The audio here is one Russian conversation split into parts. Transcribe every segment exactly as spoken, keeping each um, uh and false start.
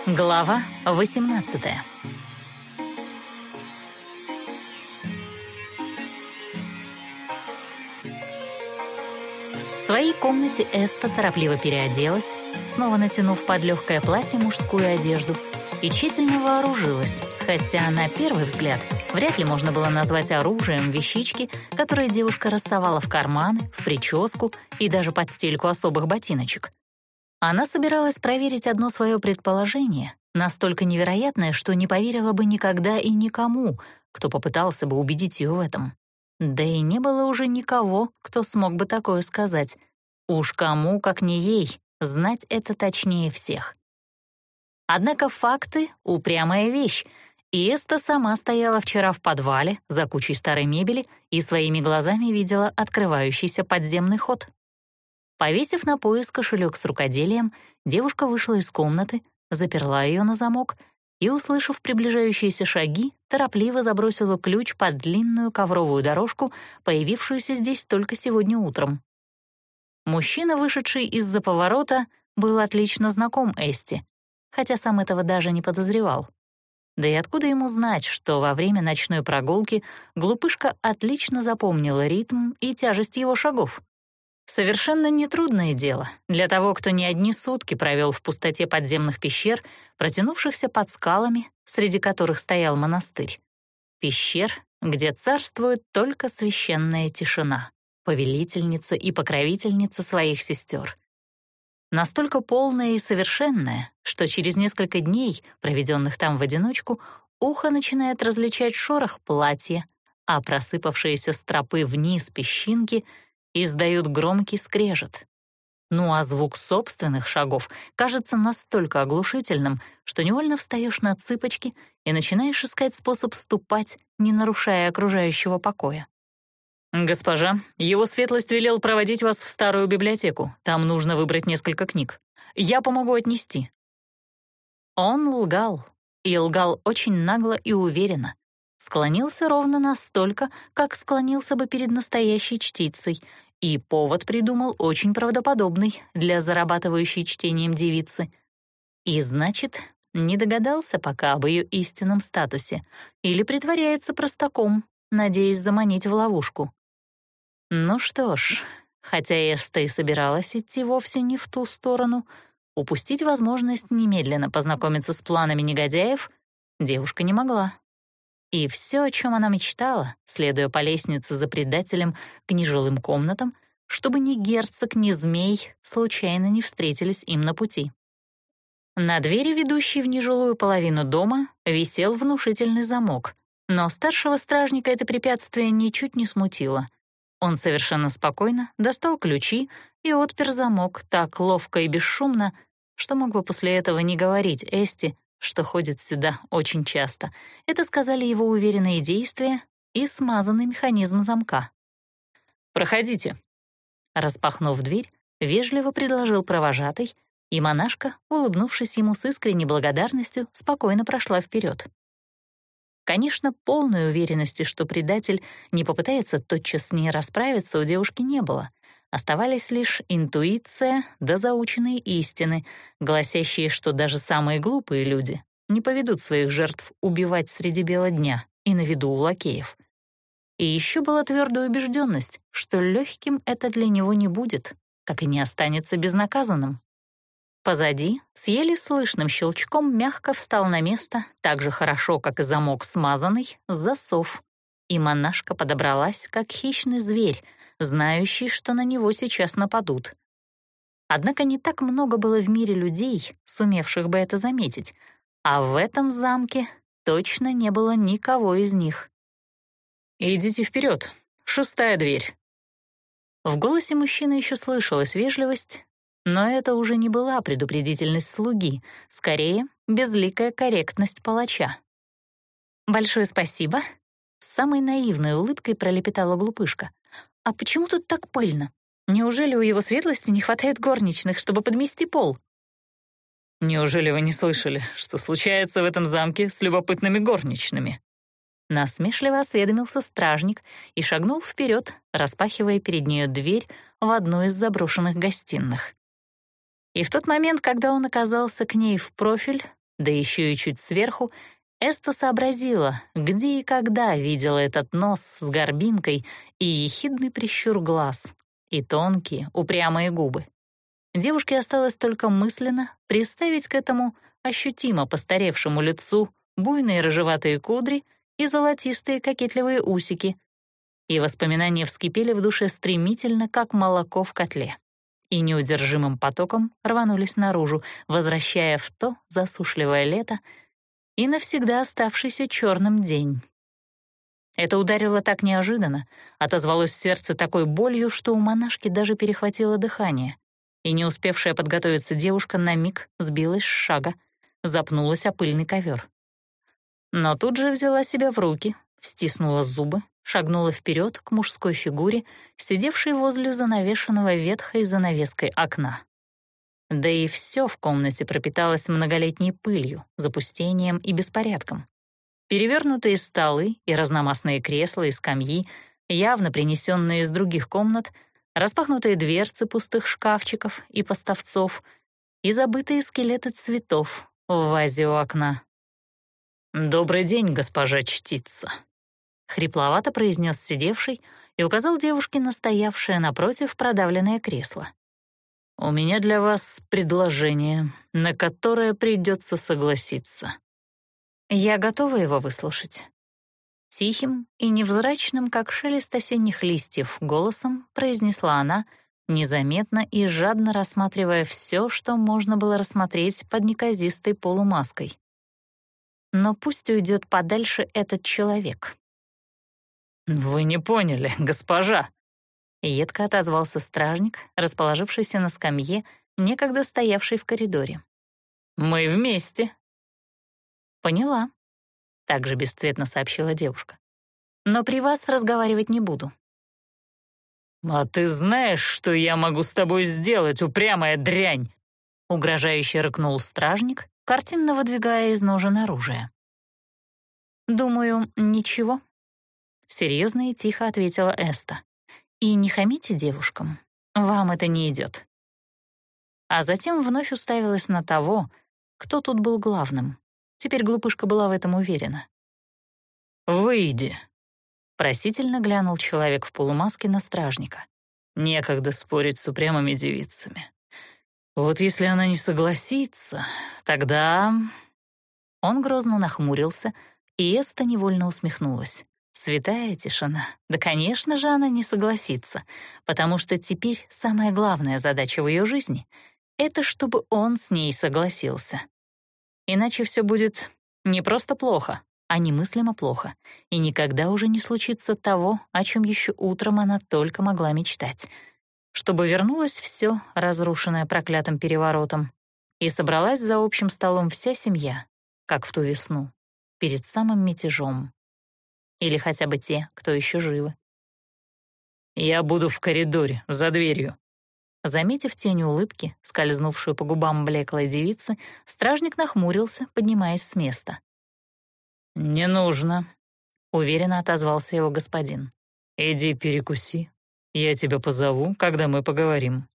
Глава восемнадцатая. В своей комнате Эста торопливо переоделась, снова натянув под легкое платье мужскую одежду, и тщательно вооружилась, хотя на первый взгляд вряд ли можно было назвать оружием вещички, которые девушка рассовала в карманы, в прическу и даже под стельку особых ботиночек. Она собиралась проверить одно свое предположение, настолько невероятное, что не поверила бы никогда и никому, кто попытался бы убедить ее в этом. Да и не было уже никого, кто смог бы такое сказать. Уж кому, как не ей, знать это точнее всех. Однако факты — упрямая вещь, и Эста сама стояла вчера в подвале за кучей старой мебели и своими глазами видела открывающийся подземный ход. Повесив на пояс кошелек с рукоделием, девушка вышла из комнаты, заперла ее на замок и, услышав приближающиеся шаги, торопливо забросила ключ под длинную ковровую дорожку, появившуюся здесь только сегодня утром. Мужчина, вышедший из-за поворота, был отлично знаком Эсте, хотя сам этого даже не подозревал. Да и откуда ему знать, что во время ночной прогулки глупышка отлично запомнила ритм и тяжесть его шагов? Совершенно нетрудное дело для того, кто не одни сутки провел в пустоте подземных пещер, протянувшихся под скалами, среди которых стоял монастырь. Пещер, где царствует только священная тишина, повелительница и покровительница своих сестер. Настолько полная и совершенная, что через несколько дней, проведенных там в одиночку, ухо начинает различать шорох платья, а просыпавшиеся с тропы вниз песчинки — издают громкий скрежет. Ну а звук собственных шагов кажется настолько оглушительным, что невольно встаешь на цыпочки и начинаешь искать способ ступать, не нарушая окружающего покоя. «Госпожа, его светлость велел проводить вас в старую библиотеку. Там нужно выбрать несколько книг. Я помогу отнести». Он лгал, и лгал очень нагло и уверенно. Склонился ровно настолько, как склонился бы перед настоящей чтицей, и повод придумал очень правдоподобный для зарабатывающей чтением девицы. И, значит, не догадался пока об ее истинном статусе или притворяется простаком, надеясь заманить в ловушку. Ну что ж, хотя Эста и собиралась идти вовсе не в ту сторону, упустить возможность немедленно познакомиться с планами негодяев девушка не могла. И все, о чем она мечтала, следуя по лестнице за предателем к нежилым комнатам, чтобы ни герцог, ни змей случайно не встретились им на пути. На двери, ведущей в нежилую половину дома, висел внушительный замок, но старшего стражника это препятствие ничуть не смутило. Он совершенно спокойно достал ключи и отпер замок так ловко и бесшумно, что мог бы после этого не говорить Эсте, что ходит сюда очень часто. Это сказали его уверенные действия и смазанный механизм замка. «Проходите». Распахнув дверь, вежливо предложил провожатый, и монашка, улыбнувшись ему с искренней благодарностью, спокойно прошла вперед. Конечно, полной уверенности, что предатель не попытается тотчас с ней расправиться, у девушки не было. Оставались лишь интуиция да заученные истины, гласящие, что даже самые глупые люди не поведут своих жертв убивать среди бела дня и на виду у лакеев. И еще была твердая убежденность, что легким это для него не будет, как и не останется безнаказанным. Позади с еле слышным щелчком мягко встал на место, так же хорошо, как и замок смазанный, засов, и монашка подобралась, как хищный зверь, знающий, что на него сейчас нападут. Однако не так много было в мире людей, сумевших бы это заметить, а в этом замке точно не было никого из них. «Идите вперед, шестая дверь». В голосе мужчины еще слышалась вежливость, но это уже не была предупредительность слуги, скорее, безликая корректность палача. «Большое спасибо», — с самой наивной улыбкой пролепетала глупышка. «А почему тут так пыльно? Неужели у его светлости не хватает горничных, чтобы подмести пол?» «Неужели вы не слышали, что случается в этом замке с любопытными горничными?» Насмешливо осведомился стражник и шагнул вперед, распахивая перед нею дверь в одну из заброшенных гостиных. И в тот момент, когда он оказался к ней в профиль, да еще и чуть сверху, Эста сообразила, где и когда видела этот нос с горбинкой и ехидный прищур глаз, и тонкие, упрямые губы. Девушке осталось только мысленно представить к этому ощутимо постаревшему лицу буйные рыжеватые кудри и золотистые кокетливые усики, и воспоминания вскипели в душе стремительно, как молоко в котле, и неудержимым потоком рванулись наружу, возвращая в то засушливое лето и навсегда оставшийся черным день. Это ударило так неожиданно, отозвалось в сердце такой болью, что у монашки даже перехватило дыхание, и не успевшая подготовиться девушка на миг сбилась с шага, запнулась о пыльный ковер. Но тут же взяла себя в руки, стиснула зубы, шагнула вперед к мужской фигуре, сидевшей возле занавешенного ветхой занавеской окна. Да и все в комнате пропиталось многолетней пылью, запустением и беспорядком. Перевернутые столы и разномастные кресла и скамьи, явно принесенные из других комнат, распахнутые дверцы пустых шкафчиков и поставцов и забытые скелеты цветов в вазе у окна. «Добрый день, госпожа Чтица», — хрипловато произнес сидевший и указал девушке на стоявшее напротив продавленное кресло. «У меня для вас предложение, на которое придется согласиться». «Я готова его выслушать». Тихим и невзрачным, как шелест осенних листьев, голосом произнесла она, незаметно и жадно рассматривая все, что можно было рассмотреть под неказистой полумаской. «Но пусть уйдет подальше этот человек». «Вы не поняли, госпожа», — едко отозвался стражник, расположившийся на скамье, некогда стоявший в коридоре. «Мы вместе». «Поняла», — также бесцветно сообщила девушка. «Но при вас разговаривать не буду». «А ты знаешь, что я могу с тобой сделать, упрямая дрянь?» — угрожающе рыкнул стражник, картинно выдвигая из ножен оружие. «Думаю, ничего», — серьезно и тихо ответила Эста. «И не хамите девушкам, вам это не идет». А затем вновь уставилась на того, кто тут был главным. Теперь глупышка была в этом уверена. «Выйди», — просительно глянул человек в полумаске на стражника. «Некогда спорить с упрямыми девицами. Вот если она не согласится, тогда...» Он грозно нахмурился, и Эста невольно усмехнулась. Святая тишина. Да, конечно же, она не согласится, потому что теперь самая главная задача в ее жизни — это чтобы он с ней согласился. Иначе все будет не просто плохо, а немыслимо плохо, и никогда уже не случится того, о чем еще утром она только могла мечтать. Чтобы вернулось все, разрушенное проклятым переворотом, и собралась за общим столом вся семья, как в ту весну, перед самым мятежом. Или хотя бы те, кто еще живы. «Я буду в коридоре, за дверью». Заметив тень улыбки, скользнувшую по губам блеклой девицы, стражник нахмурился, поднимаясь с места. «Не нужно», — уверенно отозвался его господин. «Иди перекуси, я тебя позову, когда мы поговорим».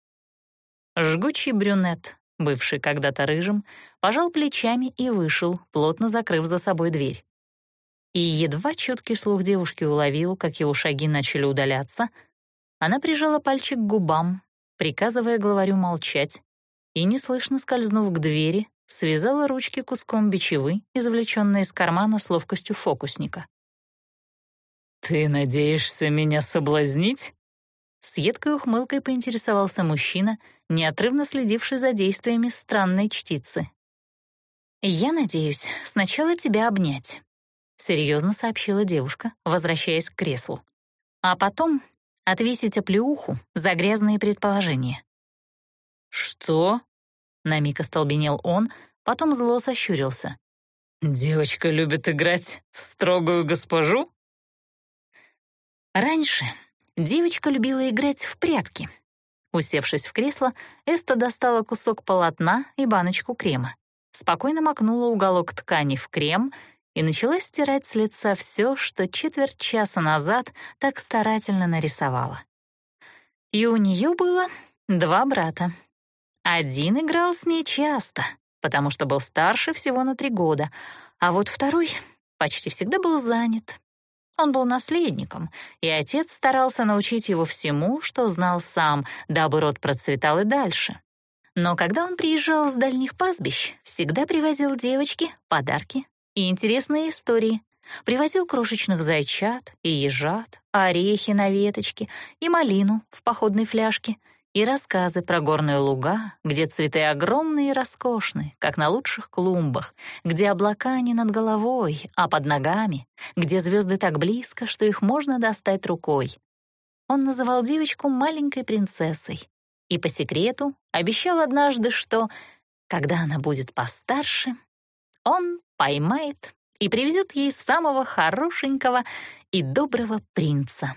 Жгучий брюнет, бывший когда-то рыжим, пожал плечами и вышел, плотно закрыв за собой дверь. И едва чуткий слух девушки уловил, как его шаги начали удаляться, она прижала пальчик к губам, приказывая главарю молчать, и, неслышно скользнув к двери, связала ручки куском бичевы, извлеченной из кармана с ловкостью фокусника. «Ты надеешься меня соблазнить?» С едкой ухмылкой поинтересовался мужчина, неотрывно следивший за действиями странной чтицы. «Я надеюсь сначала тебя обнять», — серьезно сообщила девушка, возвращаясь к креслу. «А потом отвесить оплеуху за грязные предположения». «Что?» — на миг остолбенел он, потом зло сощурился. «Девочка любит играть в строгую госпожу?» Раньше девочка любила играть в прятки. Усевшись в кресло, Эста достала кусок полотна и баночку крема, спокойно макнула уголок ткани в крем и начала стирать с лица все, что четверть часа назад так старательно нарисовала. И у нее было два брата. Один играл с ней часто, потому что был старше всего на три года, а вот второй почти всегда был занят. Он был наследником, и отец старался научить его всему, что знал сам, дабы род процветал и дальше. Но когда он приезжал с дальних пастбищ, всегда привозил девочке подарки и интересные истории. Привозил крошечных зайчат и ежат, орехи на веточке и малину в походной фляжке, и рассказы про горные луга, где цветы огромные и роскошные, как на лучших клумбах, где облака не над головой, а под ногами, где звезды так близко, что их можно достать рукой. Он называл девочку маленькой принцессой и по секрету обещал однажды, что, когда она будет постарше, он поймает и привезет ей самого хорошенького и доброго принца.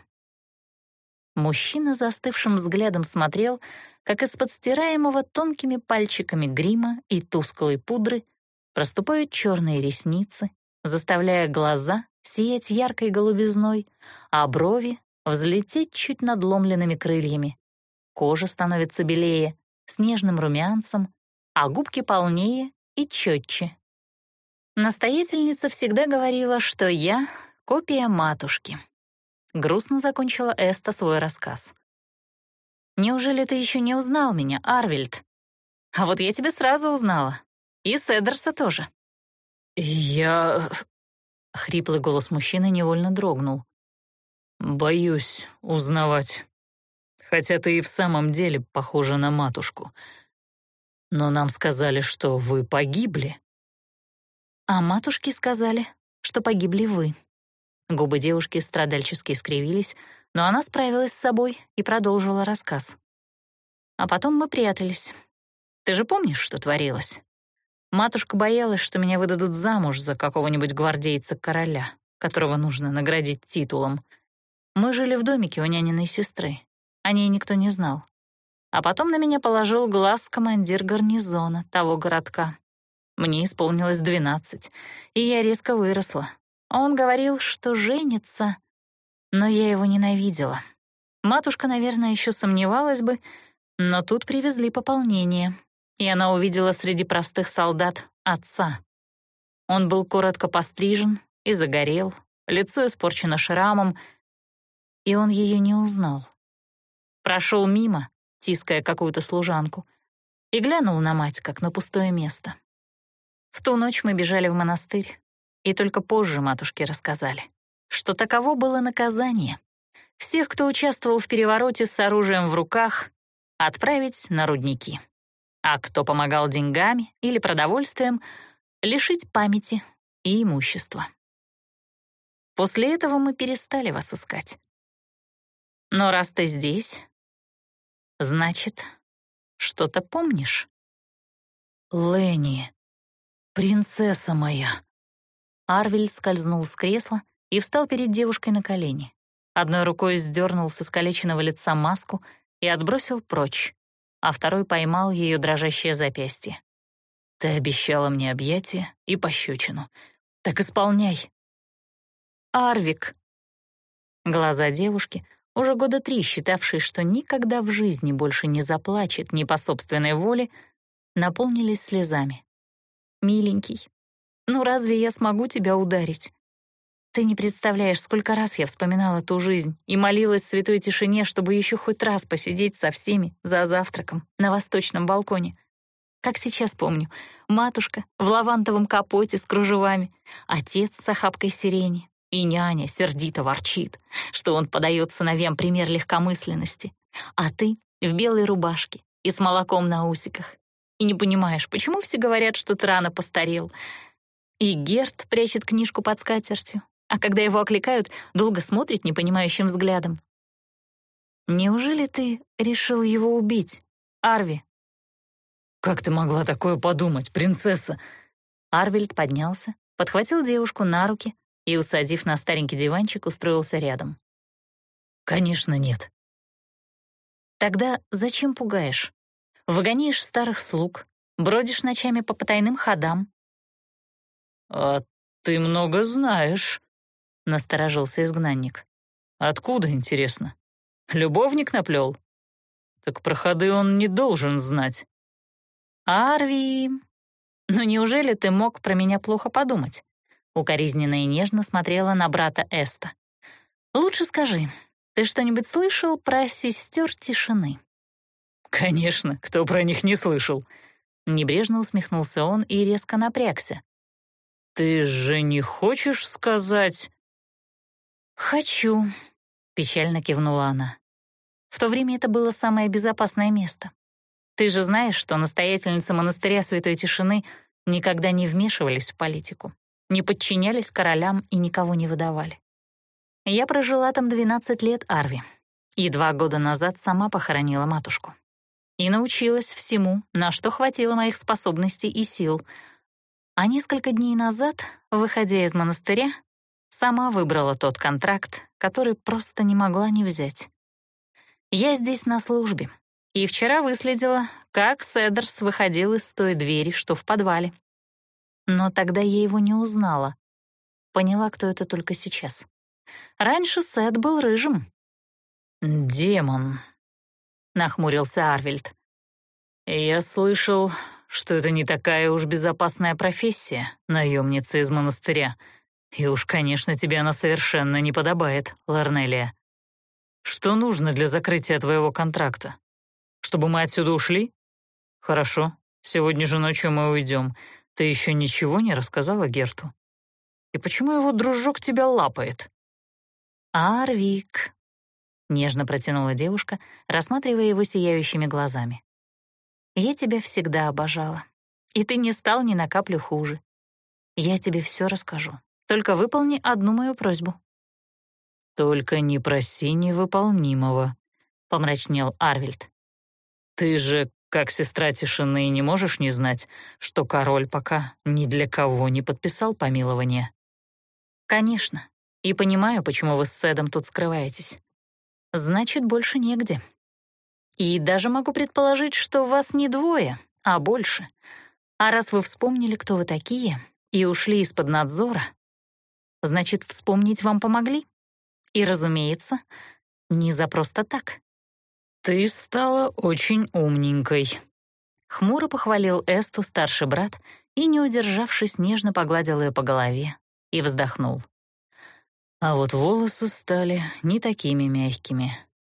Мужчина застывшим взглядом смотрел, как из-под стираемого тонкими пальчиками грима и тусклой пудры проступают черные ресницы, заставляя глаза сиять яркой голубизной, а брови взлететь чуть надломленными крыльями. Кожа становится белее, с нежным румянцем, а губки полнее и четче. Настоятельница всегда говорила, что я — копия матушки. Грустно закончила Эста свой рассказ. «Неужели ты еще не узнал меня, Арвильд? А вот я тебя сразу узнала. И Седерса тоже». «Я...» — хриплый голос мужчины невольно дрогнул. «Боюсь узнавать. Хотя ты и в самом деле похожа на матушку. Но нам сказали, что вы погибли». «А матушке сказали, что погибли вы». Губы девушки страдальчески скривились, но она справилась с собой и продолжила рассказ. «А потом мы прятались. Ты же помнишь, что творилось? Матушка боялась, что меня выдадут замуж за какого-нибудь гвардейца-короля, которого нужно наградить титулом. Мы жили в домике у няниной сестры. О ней никто не знал. А потом на меня положил глаз командир гарнизона того городка. Мне исполнилось двенадцать, и я резко выросла. Он говорил, что женится, но я его ненавидела. Матушка, наверное, еще сомневалась бы, но тут привезли пополнение, и она увидела среди простых солдат отца. Он был коротко пострижен и загорел, лицо испорчено шрамом, и он ее не узнал. Прошел мимо, тиская какую-то служанку, и глянул на мать, как на пустое место. В ту ночь мы бежали в монастырь, и только позже матушке рассказали, что таково было наказание. Всех, кто участвовал в перевороте с оружием в руках, отправить на рудники. А кто помогал деньгами или продовольствием, лишить памяти и имущества. После этого мы перестали вас искать. Но раз ты здесь, значит, что-то помнишь? «Ленни, принцесса моя!» Арвильд скользнул с кресла и встал перед девушкой на колени. Одной рукой сдернул с искалеченного лица маску и отбросил прочь, а второй поймал ее дрожащее запястье. «Ты обещала мне объятия и пощечину. Так исполняй!» «Арвик!» Глаза девушки, уже года три считавшей, что никогда в жизни больше не заплачет ни по собственной воле, наполнились слезами. «Миленький, ну разве я смогу тебя ударить? Ты не представляешь, сколько раз я вспоминала ту жизнь и молилась в святой тишине, чтобы еще хоть раз посидеть со всеми за завтраком на восточном балконе. Как сейчас помню, матушка в лавандовом капоте с кружевами, отец с охапкой сирени, и няня сердито ворчит, что он подает сыновьям пример легкомысленности, а ты в белой рубашке и с молоком на усиках. И не понимаешь, почему все говорят, что ты рано постарел. И Герт прячет книжку под скатертью, а когда его окликают, долго смотрит непонимающим взглядом. Неужели ты решил его убить, Арви? «Как ты могла такое подумать, принцесса?» Арвильд поднялся, подхватил девушку на руки и, усадив на старенький диванчик, устроился рядом. «Конечно, нет». «Тогда зачем пугаешь? Выгоняешь старых слуг, бродишь ночами по потайным ходам». «А ты много знаешь», — насторожился изгнанник. «Откуда, интересно? Любовник наплел? Так про ходы он не должен знать». «Арви!» «Ну неужели ты мог про меня плохо подумать?» Укоризненно и нежно смотрела на брата Эста. «Лучше скажи, ты что-нибудь слышал про сестер тишины?» «Конечно, кто про них не слышал?» Небрежно усмехнулся он и резко напрягся. «Ты же не хочешь сказать...» «Хочу», — печально кивнула она. «В то время это было самое безопасное место. Ты же знаешь, что настоятельницы монастыря Святой Тишины никогда не вмешивались в политику, не подчинялись королям и никого не выдавали. Я прожила там двенадцать лет, Арви, и два года назад сама похоронила матушку. И научилась всему, на что хватило моих способностей и сил. А несколько дней назад, выходя из монастыря, сама выбрала тот контракт, который просто не могла не взять. Я здесь на службе, и вчера выследила, как Седерс выходил из той двери, что в подвале. Но тогда я его не узнала. Поняла, кто это только сейчас. Раньше Сед был рыжим». «Демон», — нахмурился Арвильд. «Я слышал, что это не такая уж безопасная профессия, наемница из монастыря. И уж, конечно, тебе она совершенно не подобает, Лорнелия. Что нужно для закрытия твоего контракта? Чтобы мы отсюда ушли? Хорошо, сегодня же ночью мы уйдем. Ты еще ничего не рассказала Герту? И почему его дружок тебя лапает?» «Арвик», — нежно протянула девушка, рассматривая его сияющими глазами. «Я тебя всегда обожала, и ты не стал ни на каплю хуже. Я тебе все расскажу, только выполни одну мою просьбу». «Только не проси невыполнимого», — помрачнел Арвильд. «Ты же, как сестра тишины, не можешь не знать, что король пока ни для кого не подписал помилование». «Конечно, и понимаю, почему вы с Седом тут скрываетесь. Значит, больше негде. И даже могу предположить, что вас не двое, а больше. А раз вы вспомнили, кто вы такие, и ушли из-под надзора, значит, вспомнить вам помогли. И, разумеется, не за просто так». «Ты стала очень умненькой», — хмуро похвалил Эсту старший брат и, не удержавшись, нежно погладил ее по голове и вздохнул. «А вот волосы стали не такими мягкими».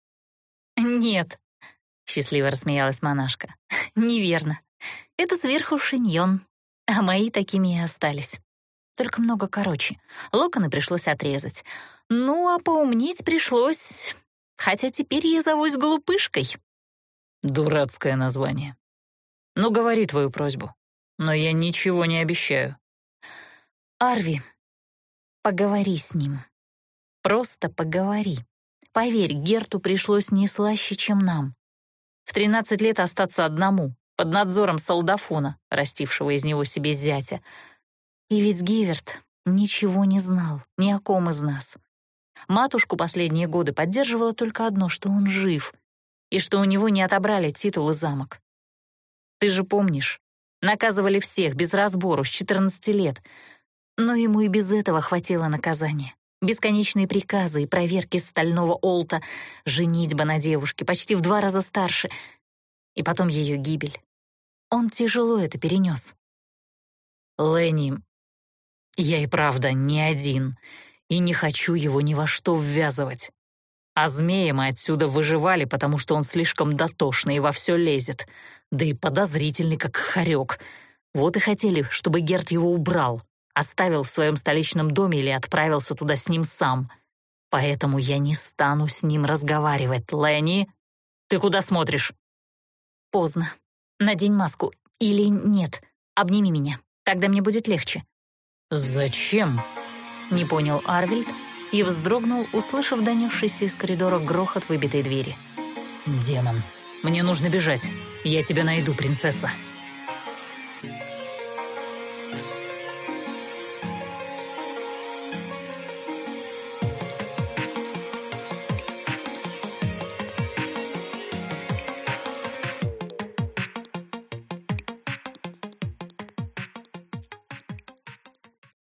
«Нет», — счастливо рассмеялась монашка, — «неверно. Это сверху шиньон, а мои такими и остались. Только много короче. Локоны пришлось отрезать. Ну, а поумнеть пришлось, хотя теперь я зовусь глупышкой». «Дурацкое название. Ну, говори твою просьбу, но я ничего не обещаю». «Арви, поговори с ним. Просто поговори. Поверь, Герту пришлось не слаще, чем нам. В тринадцать лет остаться одному, под надзором солдафона, растившего из него себе зятя. И ведь Гиверт ничего не знал ни о ком из нас. Матушку последние годы поддерживало только одно, что он жив, и что у него не отобрали титул и замок. Ты же помнишь, наказывали всех без разбору с четырнадцати лет, но ему и без этого хватило наказания. Бесконечные приказы и проверки стального олта, женитьба на девушке почти в два раза старше, и потом ее гибель. Он тяжело это перенес. «Ленни, я и правда не один, и не хочу его ни во что ввязывать. А змея мы отсюда выживали, потому что он слишком дотошный и во все лезет, да и подозрительный, как хорек. Вот и хотели, чтобы Герт его убрал, оставил в своем столичном доме или отправился туда с ним сам. Поэтому я не стану с ним разговаривать. Ленни, ты куда смотришь?» «Поздно. Надень маску. Или нет, обними меня. Тогда мне будет легче». «Зачем?» — не понял Арвильд и вздрогнул, услышав донесшийся из коридора грохот выбитой двери. «Демон, мне нужно бежать. Я тебя найду, принцесса».